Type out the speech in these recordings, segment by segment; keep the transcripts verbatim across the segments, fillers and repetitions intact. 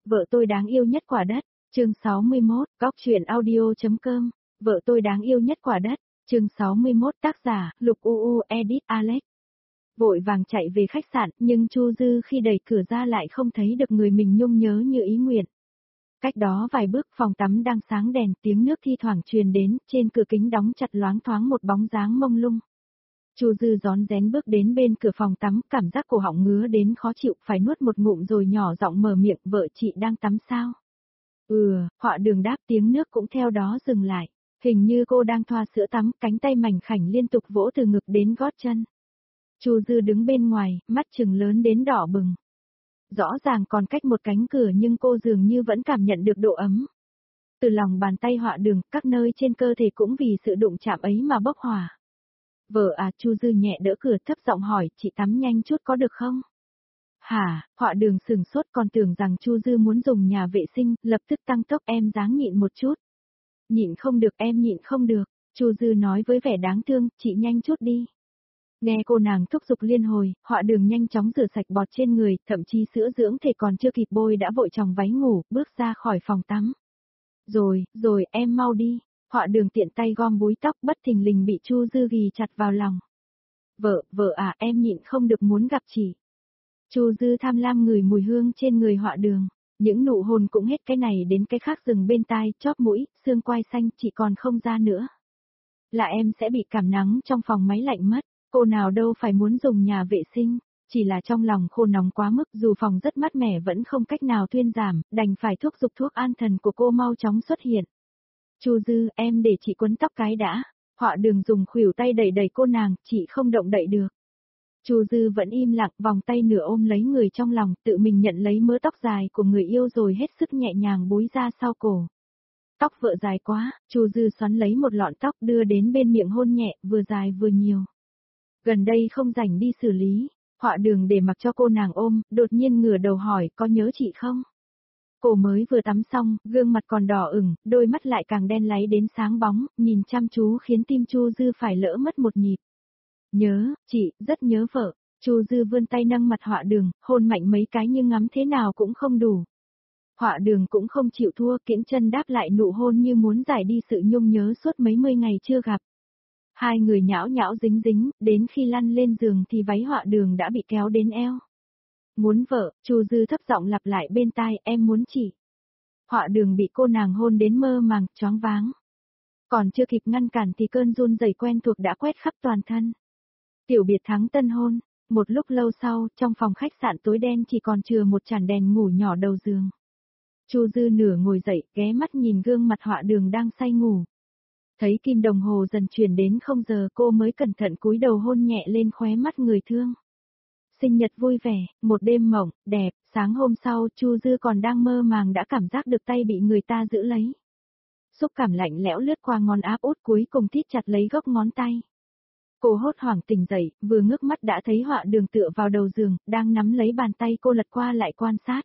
Vợ tôi đáng yêu nhất quả đất, chương sáu mươi mốt, góc truyện audio.com, vợ tôi đáng yêu nhất quả đất, chương sáu mươi mốt, tác giả, Lục u u, edit Alex. Vội vàng chạy về khách sạn, nhưng Chu Dư khi đẩy cửa ra lại không thấy được người mình nhung nhớ như ý nguyện. Cách đó vài bước, phòng tắm đang sáng đèn, tiếng nước thi thoảng truyền đến, trên cửa kính đóng chặt loáng thoáng một bóng dáng mông lung. Chu Dư rón rén bước đến bên cửa phòng tắm, cảm giác cổ họng ngứa đến khó chịu, phải nuốt một ngụm rồi nhỏ giọng mở miệng, vợ chị đang tắm sao? Ừ, Họa Đường đáp, tiếng nước cũng theo đó dừng lại. Hình như cô đang thoa sữa tắm, cánh tay mảnh khảnh liên tục vỗ từ ngực đến gót chân. Chu Dư đứng bên ngoài, mắt trừng lớn đến đỏ bừng. Rõ ràng còn cách một cánh cửa nhưng cô dường như vẫn cảm nhận được độ ấm. Từ lòng bàn tay Họa Đường, các nơi trên cơ thể cũng vì sự đụng chạm ấy mà bốc hỏa. Vợ à, Chu Dư nhẹ đỡ cửa thấp giọng hỏi, chị tắm nhanh chút có được không? Hả, Họa Đường sừng sốt, còn tưởng rằng Chu Dư muốn dùng nhà vệ sinh, lập tức tăng tốc, em ráng nhịn một chút. Nhịn không được, em nhịn không được, Chu Dư nói với vẻ đáng thương, chị nhanh chút đi. Nghe cô nàng thúc giục liên hồi, Họa Đường nhanh chóng rửa sạch bọt trên người, thậm chí sữa dưỡng thể còn chưa kịp bôi đã vội chồng váy ngủ, bước ra khỏi phòng tắm. Rồi, rồi, em mau đi. Họa Đường tiện tay gom búi tóc, bất thình lình bị Chu Dư ghì chặt vào lòng. Vợ, vợ à, em nhịn không được muốn gặp chị. Chu Dư tham lam ngửi mùi hương trên người Họa Đường, những nụ hôn cũng hết cái này đến cái khác dừng bên tai, chóp mũi, xương quai xanh, chị còn không ra nữa. Là em sẽ bị cảm nắng trong phòng máy lạnh mất, cô nào đâu phải muốn dùng nhà vệ sinh, chỉ là trong lòng khô nóng quá mức, dù phòng rất mát mẻ vẫn không cách nào thuyên giảm, đành phải thúc giục thuốc an thần của cô mau chóng xuất hiện. Chu Dư, em để chị quấn tóc cái đã. Họa Đường dùng khuỷu tay đẩy đẩy cô nàng, chị không động đậy được. Chu Dư vẫn im lặng, vòng tay nửa ôm lấy người trong lòng, tự mình nhận lấy mớ tóc dài của người yêu rồi hết sức nhẹ nhàng búi ra sau cổ. Tóc vợ dài quá, Chu Dư xoắn lấy một lọn tóc đưa đến bên miệng hôn nhẹ, vừa dài vừa nhiều. Gần đây không rảnh đi xử lý, Họa Đường để mặc cho cô nàng ôm, đột nhiên ngửa đầu hỏi, có nhớ chị không? Cô mới vừa tắm xong, gương mặt còn đỏ ửng, đôi mắt lại càng đen láy đến sáng bóng, nhìn chăm chú khiến tim Chu Dư phải lỡ mất một nhịp. Nhớ, chị, rất nhớ vợ. Chu Dư vươn tay nâng mặt Họa Đường, hôn mạnh mấy cái nhưng ngắm thế nào cũng không đủ. Họa Đường cũng không chịu thua, kiễng chân đáp lại nụ hôn như muốn giải đi sự nhung nhớ suốt mấy mươi ngày chưa gặp. Hai người nhão nhão dính dính, đến khi lăn lên giường thì váy Họa Đường đã bị kéo đến eo. Muốn vợ, Chu Dư thấp giọng lặp lại bên tai, em muốn chị. Họa Đường bị cô nàng hôn đến mơ màng, choáng váng. Còn chưa kịp ngăn cản thì cơn run rẩy quen thuộc đã quét khắp toàn thân. Tiểu biệt thắng tân hôn, một lúc lâu sau, trong phòng khách sạn tối đen chỉ còn chừa một chản đèn ngủ nhỏ đầu giường. Chu Dư nửa ngồi dậy, ghé mắt nhìn gương mặt Họa Đường đang say ngủ. Thấy kim đồng hồ dần chuyển đến không giờ, cô mới cẩn thận cúi đầu hôn nhẹ lên khóe mắt người thương. Sinh nhật vui vẻ, một đêm mộng, đẹp, sáng hôm sau Chu Dư còn đang mơ màng đã cảm giác được tay bị người ta giữ lấy. Xúc cảm lạnh lẽo lướt qua ngón áp út cuối cùng thít chặt lấy gốc ngón tay. Cô hốt hoảng tỉnh dậy, vừa ngước mắt đã thấy Họa Đường tựa vào đầu giường, đang nắm lấy bàn tay cô lật qua lại quan sát.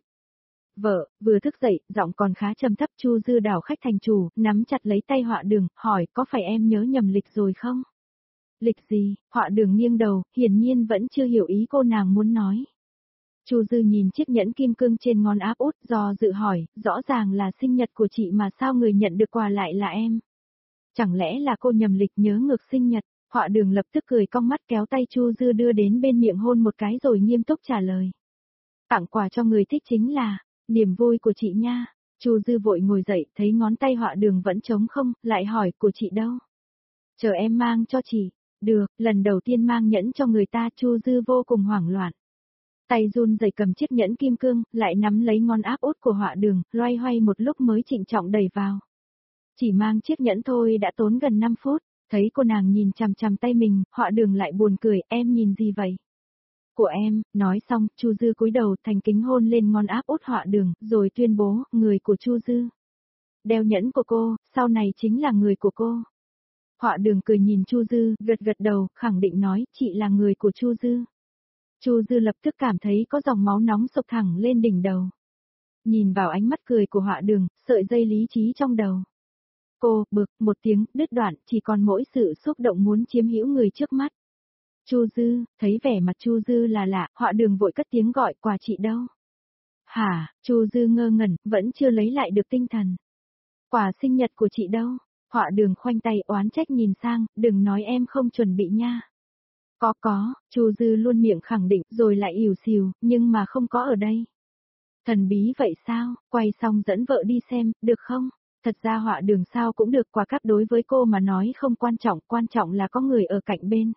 Vợ, vừa thức dậy, giọng còn khá trầm thấp. Chu Dư đảo khách thành chủ, nắm chặt lấy tay Họa Đường, hỏi, có phải em nhớ nhầm lịch rồi không? Lịch gì? Họa Đường nghiêng đầu, hiển nhiên vẫn chưa hiểu ý cô nàng muốn nói. Chu Dư nhìn chiếc nhẫn kim cương trên ngón áp út, do dự hỏi, rõ ràng là sinh nhật của chị mà sao người nhận được quà lại là em? Chẳng lẽ là cô nhầm lịch nhớ ngược sinh nhật? Họa Đường lập tức cười cong mắt kéo tay Chu Dư đưa đến bên miệng hôn một cái rồi nghiêm túc trả lời. Tặng quà cho người thích chính là niềm vui của chị nha. Chu Dư vội ngồi dậy, thấy ngón tay Họa Đường vẫn trống không, lại hỏi, của chị đâu? Chờ em mang cho chị. Được, lần đầu tiên mang nhẫn cho người ta, Chu Dư vô cùng hoảng loạn. Tay run rẩy cầm chiếc nhẫn kim cương, lại nắm lấy ngón áp út của Họa Đường, loay hoay một lúc mới trịnh trọng đẩy vào. Chỉ mang chiếc nhẫn thôi đã tốn gần năm phút, thấy cô nàng nhìn chằm chằm tay mình, Họa Đường lại buồn cười, em nhìn gì vậy? Của em, nói xong, Chu Dư cúi đầu thành kính hôn lên ngón áp út Họa Đường, rồi tuyên bố, người của Chu Dư. Đeo nhẫn của cô, sau này chính là người của cô. Họa Đường cười nhìn Chu Dư, gật gật đầu, khẳng định nói, chị là người của Chu Dư. Chu Dư lập tức cảm thấy có dòng máu nóng sộc thẳng lên đỉnh đầu. Nhìn vào ánh mắt cười của Họa Đường, sợi dây lý trí trong đầu. Cô, bực, một tiếng, đứt đoạn, chỉ còn mỗi sự xúc động muốn chiếm hữu người trước mắt. Chu Dư, thấy vẻ mặt Chu Dư là lạ, Họa Đường vội cất tiếng gọi, quà chị đâu? Hả, Chu Dư ngơ ngẩn, vẫn chưa lấy lại được tinh thần. Quà sinh nhật của chị đâu? Họa Đường khoanh tay oán trách nhìn sang, đừng nói em không chuẩn bị nha. Có có, Chu Dư luôn miệng khẳng định rồi lại ỉu xìu, nhưng mà không có ở đây. Thần bí vậy sao, quay xong dẫn vợ đi xem, được không? Thật ra Họa Đường sao cũng được, quà cáp đối với cô mà nói không quan trọng, quan trọng là có người ở cạnh bên.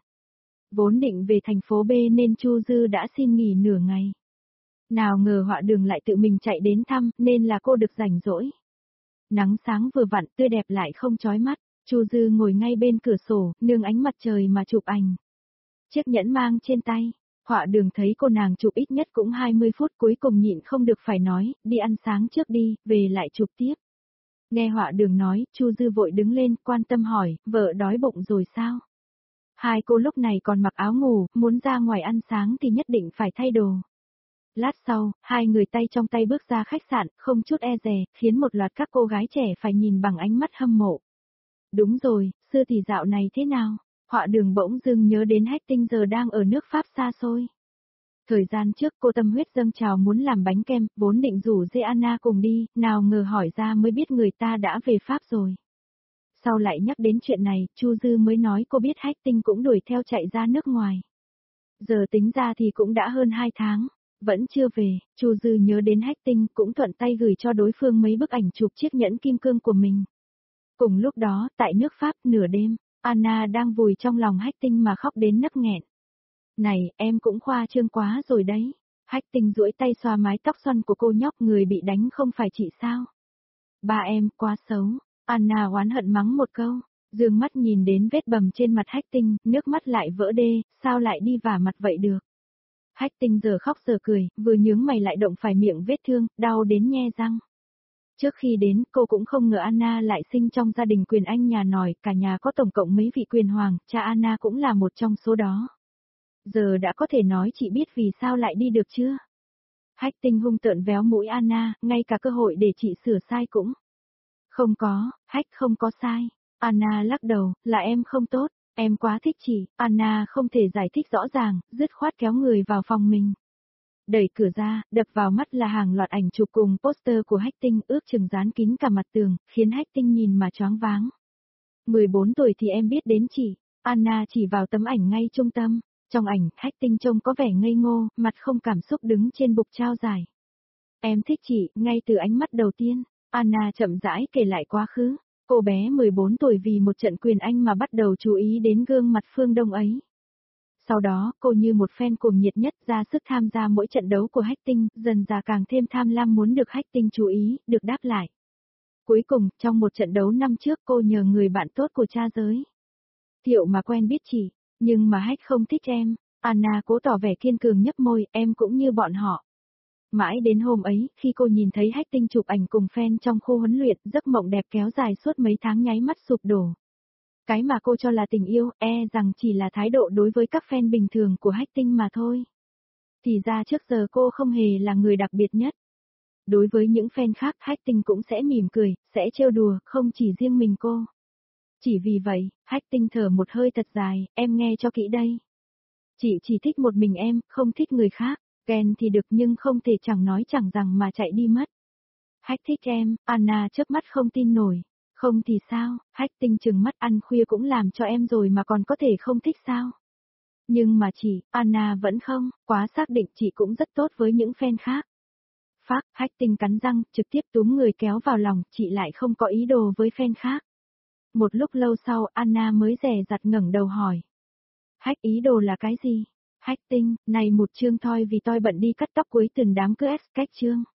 Vốn định về thành phố B nên Chu Dư đã xin nghỉ nửa ngày. Nào ngờ Họa Đường lại tự mình chạy đến thăm, nên là cô được rảnh rỗi. Nắng sáng vừa vặn, tươi đẹp lại không chói mắt, Chu Dư ngồi ngay bên cửa sổ, nương ánh mặt trời mà chụp ảnh. Chiếc nhẫn mang trên tay, Họa Đường thấy cô nàng chụp ít nhất cũng hai mươi phút, cuối cùng nhịn không được phải nói, đi ăn sáng trước đi, về lại chụp tiếp. Nghe Họa Đường nói, Chu Dư vội đứng lên, quan tâm hỏi, vợ đói bụng rồi sao? Hai cô lúc này còn mặc áo ngủ, muốn ra ngoài ăn sáng thì nhất định phải thay đồ. Lát sau, hai người tay trong tay bước ra khách sạn, không chút e dè, khiến một loạt các cô gái trẻ phải nhìn bằng ánh mắt hâm mộ. Đúng rồi, sư tỷ dạo này thế nào? Họa Đường bỗng dưng nhớ đến Hách Tinh giờ đang ở nước Pháp xa xôi. Thời gian trước cô tâm huyết dâng trào muốn làm bánh kem, vốn định rủ Gianna cùng đi, nào ngờ hỏi ra mới biết người ta đã về Pháp rồi. Sau lại nhắc đến chuyện này, Chu Dư mới nói cô biết Hách Tinh cũng đuổi theo chạy ra nước ngoài. Giờ tính ra thì cũng đã hơn hai tháng, vẫn chưa về, Chu Dư nhớ đến Hách Tinh cũng thuận tay gửi cho đối phương mấy bức ảnh chụp chiếc nhẫn kim cương của mình. Cùng lúc đó, tại nước Pháp nửa đêm, Anna đang vùi trong lòng Hách Tinh mà khóc đến nấc nghẹn. Này, em cũng khoa trương quá rồi đấy. Hách Tinh duỗi tay xoa mái tóc xoăn của cô nhóc, người bị đánh không phải chị sao? Ba em, quá xấu. Anna oán hận mắng một câu, dương mắt nhìn đến vết bầm trên mặt Hách Tinh, nước mắt lại vỡ đê, sao lại đi vả mặt vậy được? Hách Tinh giờ khóc giờ cười, vừa nhướng mày lại động phải miệng vết thương, đau đến nhe răng. Trước khi đến, cô cũng không ngờ Anna lại sinh trong gia đình quyền anh nhà nòi, cả nhà có tổng cộng mấy vị quyền hoàng, cha Anna cũng là một trong số đó. Giờ đã có thể nói chị biết vì sao lại đi được chưa? Hách Tinh hung tợn véo mũi Anna, ngay cả cơ hội để chị sửa sai cũng. Không có, Hách không có sai. Anna lắc đầu, là em không tốt, em quá thích chị. Anna không thể giải thích rõ ràng, dứt khoát kéo người vào phòng mình. Đẩy cửa ra, đập vào mắt là hàng loạt ảnh chụp cùng poster của Hách Tinh, ước chừng dán kín cả mặt tường, khiến Hách Tinh nhìn mà choáng váng. mười bốn tuổi thì em biết đến chị. Anna chỉ vào tấm ảnh ngay trung tâm. Trong ảnh, Hách Tinh trông có vẻ ngây ngô, mặt không cảm xúc đứng trên bục trao giải. Em thích chị, ngay từ ánh mắt đầu tiên. Anna chậm rãi kể lại quá khứ. Cô bé mười bốn tuổi vì một trận quyền anh mà bắt đầu chú ý đến gương mặt phương Đông ấy. Sau đó, cô như một fan cuồng nhiệt nhất ra sức tham gia mỗi trận đấu của Hách Tinh, dần dà càng thêm tham lam muốn được Hách Tinh chú ý, được đáp lại. Cuối cùng, trong một trận đấu năm trước cô nhờ người bạn tốt của cha giới Thiệu mà quen biết chị, nhưng mà Hách không thích em. Anna cố tỏ vẻ kiên cường nhấp môi, em cũng như bọn họ. Mãi đến hôm ấy, khi cô nhìn thấy Hách Tinh chụp ảnh cùng fan trong khu huấn luyện, giấc mộng đẹp kéo dài suốt mấy tháng nháy mắt sụp đổ. Cái mà cô cho là tình yêu, e rằng chỉ là thái độ đối với các fan bình thường của Hách Tinh mà thôi. Thì ra trước giờ cô không hề là người đặc biệt nhất. Đối với những fan khác, Hách Tinh cũng sẽ mỉm cười, sẽ trêu đùa, không chỉ riêng mình cô. Chỉ vì vậy, Hách Tinh thở một hơi thật dài, em nghe cho kỹ đây. Chị chỉ thích một mình em, không thích người khác, ghen thì được nhưng không thể chẳng nói chẳng rằng mà chạy đi mất. Hách thích em, Anna chớp mắt không tin nổi. Không thì sao, Hách Tinh trừng mắt, ăn khuya cũng làm cho em rồi mà còn có thể không thích sao? Nhưng mà chị, Anna vẫn không, quá xác định chị cũng rất tốt với những fan khác. Phác, Hách Tinh cắn răng, trực tiếp túm người kéo vào lòng, chị lại không có ý đồ với fan khác. Một lúc lâu sau, Anna mới dè dặt ngẩng đầu hỏi. Hách ý đồ là cái gì? Hách Tinh, này một chương thôi vì tôi bận đi cắt tóc cuối tuần đám cưới S cách chương.